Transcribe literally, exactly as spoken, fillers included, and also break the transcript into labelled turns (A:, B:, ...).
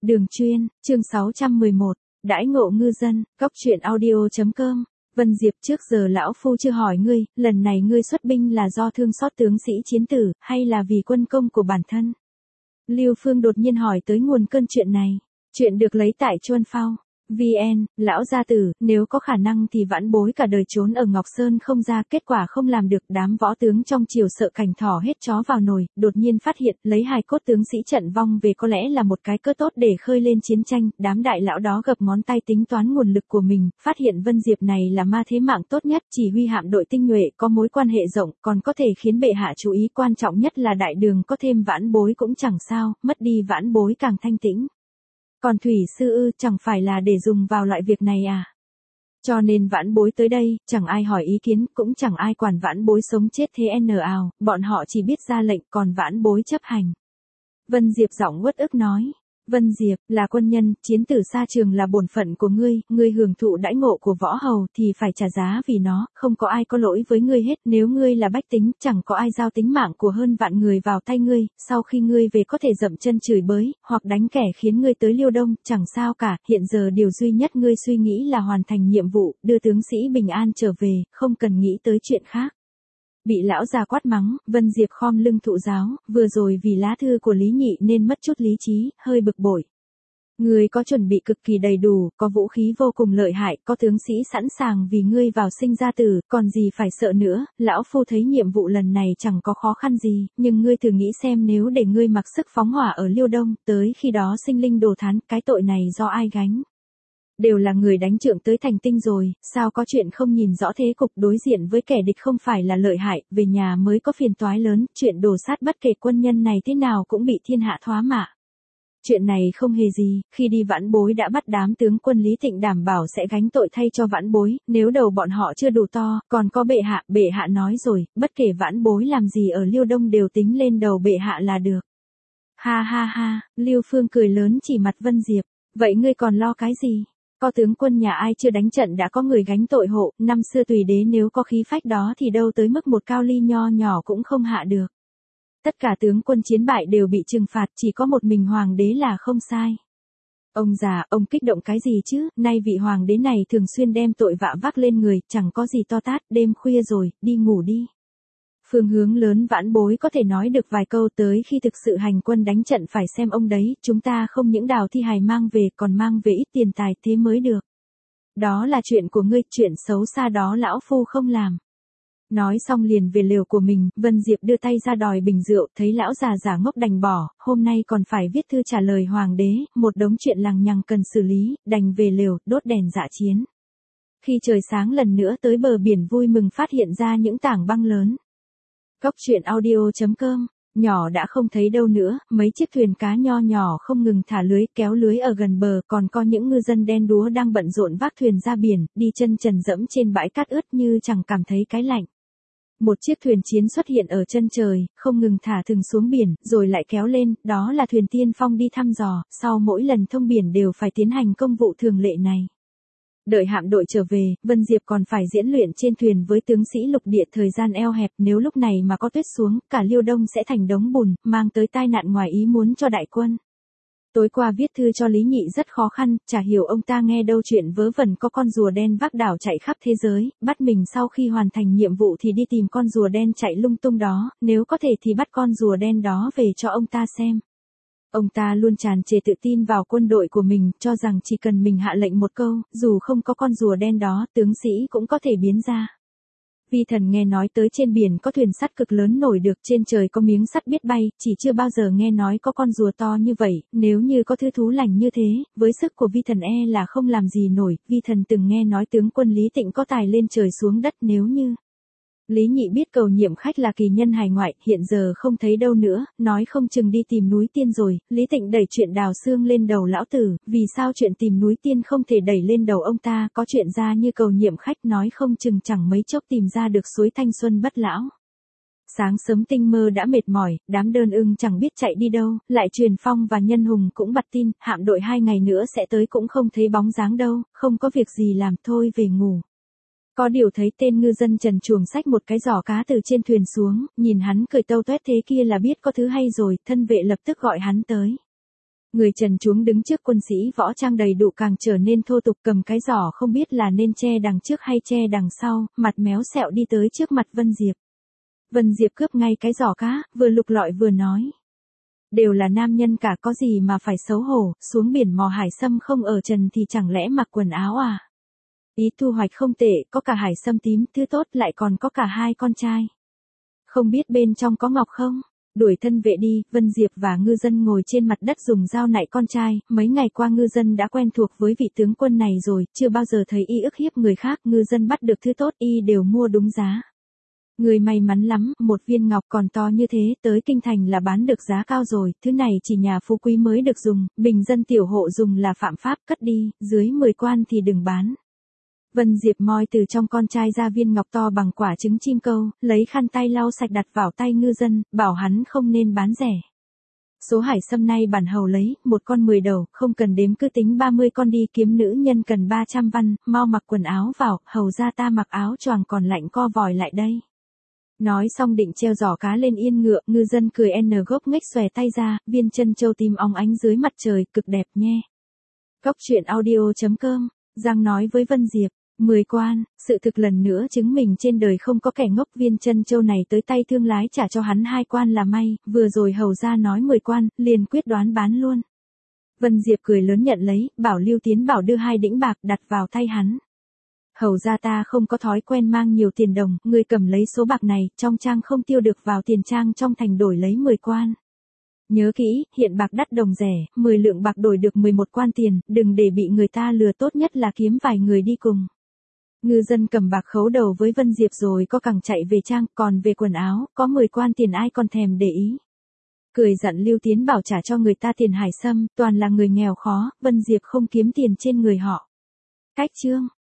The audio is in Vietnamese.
A: Đường chuyên, chương sáu trăm mười một, đãi ngộ ngư dân, góc truyện audio chấm com. Vân Diệp, trước giờ lão phu chưa hỏi ngươi, lần này ngươi xuất binh là do thương xót tướng sĩ chiến tử, hay là vì quân công của bản thân? Lưu Phương đột nhiên hỏi tới nguồn cơn chuyện này. Chuyện được lấy tại Chuân Phao. vê en, lão gia tử, nếu có khả năng thì vãn bối cả đời trốn ở Ngọc Sơn không ra, kết quả không làm được, đám võ tướng trong triều sợ cảnh thỏ hết chó vào nồi, đột nhiên phát hiện lấy hài cốt tướng sĩ trận vong về có lẽ là một cái cơ tốt để khơi lên chiến tranh, đám đại lão đó gập ngón tay tính toán nguồn lực của mình, phát hiện Vân Diệp này là ma thế mạng tốt nhất, chỉ huy hạm đội tinh nhuệ, có mối quan hệ rộng, còn có thể khiến bệ hạ chú ý, quan trọng nhất là đại đường có thêm vãn bối cũng chẳng sao, mất đi vãn bối càng thanh tĩnh. Còn thủy sư ư, chẳng phải là để dùng vào loại việc này à? Cho nên vãn bối tới đây, chẳng ai hỏi ý kiến, cũng chẳng ai quản vãn bối sống chết thế n ào, bọn họ chỉ biết ra lệnh, còn vãn bối chấp hành. Vân Diệp giọng uất ức nói. Vân Diệp, là quân nhân, chiến tử xa trường là bổn phận của ngươi, ngươi hưởng thụ đãi ngộ của võ hầu thì phải trả giá vì nó, không có ai có lỗi với ngươi hết, nếu ngươi là bách tính, chẳng có ai giao tính mạng của hơn vạn người vào tay ngươi, sau khi ngươi về có thể dậm chân chửi bới, hoặc đánh kẻ khiến ngươi tới Liêu Đông, chẳng sao cả, hiện giờ điều duy nhất ngươi suy nghĩ là hoàn thành nhiệm vụ, đưa tướng sĩ bình an trở về, không cần nghĩ tới chuyện khác. Bị lão già quát mắng, Vân Diệp khom lưng thụ giáo, vừa rồi vì lá thư của Lý Nhị nên mất chút lý trí, hơi bực bội. Ngươi có chuẩn bị cực kỳ đầy đủ, có vũ khí vô cùng lợi hại, có tướng sĩ sẵn sàng vì ngươi vào sinh ra tử, còn gì phải sợ nữa, lão phu thấy nhiệm vụ lần này chẳng có khó khăn gì, nhưng ngươi thử nghĩ xem nếu để ngươi mặc sức phóng hỏa ở Liêu Đông, tới khi đó sinh linh đồ thán, cái tội này do ai gánh? Đều là người đánh trượng tới thành tinh rồi, sao có chuyện không nhìn rõ thế cục, đối diện với kẻ địch không phải là lợi hại, về nhà mới có phiền toái lớn, chuyện đổ sát bất kể quân nhân này thế nào cũng bị thiên hạ thoá mạ. Chuyện này không hề gì, khi đi vãn bối đã bắt đám tướng quân Lý Thịnh đảm bảo sẽ gánh tội thay cho vãn bối, nếu đầu bọn họ chưa đủ to, còn có bệ hạ, bệ hạ nói rồi, bất kể vãn bối làm gì ở Liêu Đông đều tính lên đầu bệ hạ là được. Ha ha ha, Lưu Phương cười lớn chỉ mặt Vân Diệp, vậy ngươi còn lo cái gì? Có tướng quân nhà ai chưa đánh trận đã có người gánh tội hộ, năm xưa tùy đế nếu có khí phách đó thì đâu tới mức một cao ly nho nhỏ cũng không hạ được. Tất cả tướng quân chiến bại đều bị trừng phạt, chỉ có một mình hoàng đế là không sai. Ông già, ông kích động cái gì chứ, nay vị hoàng đế này thường xuyên đem tội vạ vác lên người, chẳng có gì to tát, đêm khuya rồi, đi ngủ đi. Phương hướng lớn vãn bối có thể nói được vài câu, tới khi thực sự hành quân đánh trận phải xem ông đấy, chúng ta không những đào thi hài mang về còn mang về ít tiền tài thế mới được. Đó là chuyện của ngươi, chuyện xấu xa đó lão phu không làm. Nói xong liền về lều của mình, Vân Diệp đưa tay ra đòi bình rượu, thấy lão già giả ngốc đành bỏ, hôm nay còn phải viết thư trả lời hoàng đế, một đống chuyện lằng nhằng cần xử lý, đành về lều, đốt đèn dạ chiến. Khi trời sáng lần nữa tới bờ biển vui mừng phát hiện ra những tảng băng lớn. Góc truyện audio chấm com, nhỏ đã không thấy đâu nữa, mấy chiếc thuyền cá nho nhỏ không ngừng thả lưới, kéo lưới ở gần bờ, còn có những ngư dân đen đúa đang bận rộn vác thuyền ra biển, đi chân trần dẫm trên bãi cát ướt như chẳng cảm thấy cái lạnh. Một chiếc thuyền chiến xuất hiện ở chân trời, không ngừng thả thừng xuống biển, rồi lại kéo lên, đó là thuyền tiên phong đi thăm dò, sau mỗi lần thông biển đều phải tiến hành công vụ thường lệ này. Đợi hạm đội trở về, Vân Diệp còn phải diễn luyện trên thuyền với tướng sĩ lục địa, thời gian eo hẹp, nếu lúc này mà có tuyết xuống, cả Liêu Đông sẽ thành đống bùn, mang tới tai nạn ngoài ý muốn cho đại quân. Tối qua viết thư cho Lý Nhị rất khó khăn, chả hiểu ông ta nghe đâu chuyện vớ vẩn có con rùa đen vác đảo chạy khắp thế giới, bắt mình sau khi hoàn thành nhiệm vụ thì đi tìm con rùa đen chạy lung tung đó, nếu có thể thì bắt con rùa đen đó về cho ông ta xem. Ông ta luôn tràn trề tự tin vào quân đội của mình, cho rằng chỉ cần mình hạ lệnh một câu, dù không có con rùa đen đó, tướng sĩ cũng có thể biến ra. Vi Thần nghe nói tới trên biển có thuyền sắt cực lớn nổi được, trên trời có miếng sắt biết bay, chỉ chưa bao giờ nghe nói có con rùa to như vậy, nếu như có thứ thú lành như thế, với sức của Vi Thần e là không làm gì nổi, Vi Thần từng nghe nói tướng quân Lý Tịnh có tài lên trời xuống đất, nếu như... Lý Nhị biết cầu nhiệm khách là kỳ nhân hải ngoại, hiện giờ không thấy đâu nữa, nói không chừng đi tìm núi tiên rồi, Lý Tịnh đẩy chuyện đào xương lên đầu lão tử, vì sao chuyện tìm núi tiên không thể đẩy lên đầu ông ta, có chuyện ra như cầu nhiệm khách nói không chừng chẳng mấy chốc tìm ra được suối thanh xuân bất lão. Sáng sớm tinh mơ đã mệt mỏi, đám đơn ưng chẳng biết chạy đi đâu, lại Truyền Phong và Nhân Hùng cũng bặt tin, hạm đội hai ngày nữa sẽ tới cũng không thấy bóng dáng đâu, không có việc gì làm thôi về ngủ. Có điều thấy tên ngư dân trần truồng xách một cái giỏ cá từ trên thuyền xuống, nhìn hắn cười tâu toét thế kia là biết có thứ hay rồi, thân vệ lập tức gọi hắn tới. Người trần truống đứng trước quân sĩ võ trang đầy đủ càng trở nên thô tục, cầm cái giỏ không biết là nên che đằng trước hay che đằng sau, mặt méo sẹo đi tới trước mặt Vân Diệp. Vân Diệp cướp ngay cái giỏ cá, vừa lục lọi vừa nói. Đều là nam nhân cả, có gì mà phải xấu hổ, xuống biển mò hải sâm không ở trần thì chẳng lẽ mặc quần áo à? Ý thu hoạch không tệ, có cả hải sâm tím, thứ tốt, lại còn có cả hai con trai. Không biết bên trong có ngọc không? Đuổi thân vệ đi. Vân Diệp và ngư dân ngồi trên mặt đất dùng dao nạy con trai, mấy ngày qua ngư dân đã quen thuộc với vị tướng quân này rồi, chưa bao giờ thấy y ức hiếp người khác, ngư dân bắt được thứ tốt y đều mua đúng giá. Người may mắn lắm, một viên ngọc còn to như thế, tới kinh thành là bán được giá cao rồi, thứ này chỉ nhà phú quý mới được dùng, bình dân tiểu hộ dùng là phạm pháp, cất đi, dưới mười quan thì đừng bán. Vân Diệp moi từ trong con trai ra viên ngọc to bằng quả trứng chim câu, lấy khăn tay lau sạch đặt vào tay ngư dân, bảo hắn không nên bán rẻ. Số hải sâm nay bản hầu lấy, một con mười đầu, không cần đếm cứ tính ba mươi con đi, kiếm nữ nhân cần ba trăm văn, mau mặc quần áo vào, hầu ra ta mặc áo choàng còn lạnh co vòi lại đây. Nói xong định treo giỏ cá lên yên ngựa, ngư dân cười n gốc nghếch xòe tay ra, viên chân châu tím óng ánh dưới mặt trời, cực đẹp nhé. Góc truyện audio chấm com, Giang nói với Vân Diệp. Mười quan, sự thực lần nữa chứng minh trên đời không có kẻ ngốc, viên chân châu này tới tay thương lái trả cho hắn hai quan là may, vừa rồi hầu ra nói mười quan, liền quyết đoán bán luôn. Vân Diệp cười lớn nhận lấy, bảo Lưu Tiến Bảo đưa hai đĩnh bạc đặt vào tay hắn. Hầu ra ta không có thói quen mang nhiều tiền đồng, người cầm lấy số bạc này, trong trang không tiêu được vào tiền trang trong thành đổi lấy mười quan. Nhớ kỹ, hiện bạc đắt đồng rẻ, mười lượng bạc đổi được mười một quan tiền, đừng để bị người ta lừa, tốt nhất là kiếm vài người đi cùng. Ngư dân cầm bạc khấu đầu với Vân Diệp rồi có cẳng chạy về trang, còn về quần áo, có mười quan tiền ai còn thèm để ý. Cười dặn Lưu Tiến Bảo trả cho người ta tiền hải sâm, toàn là người nghèo khó, Vân Diệp không kiếm tiền trên người họ. Cách chương.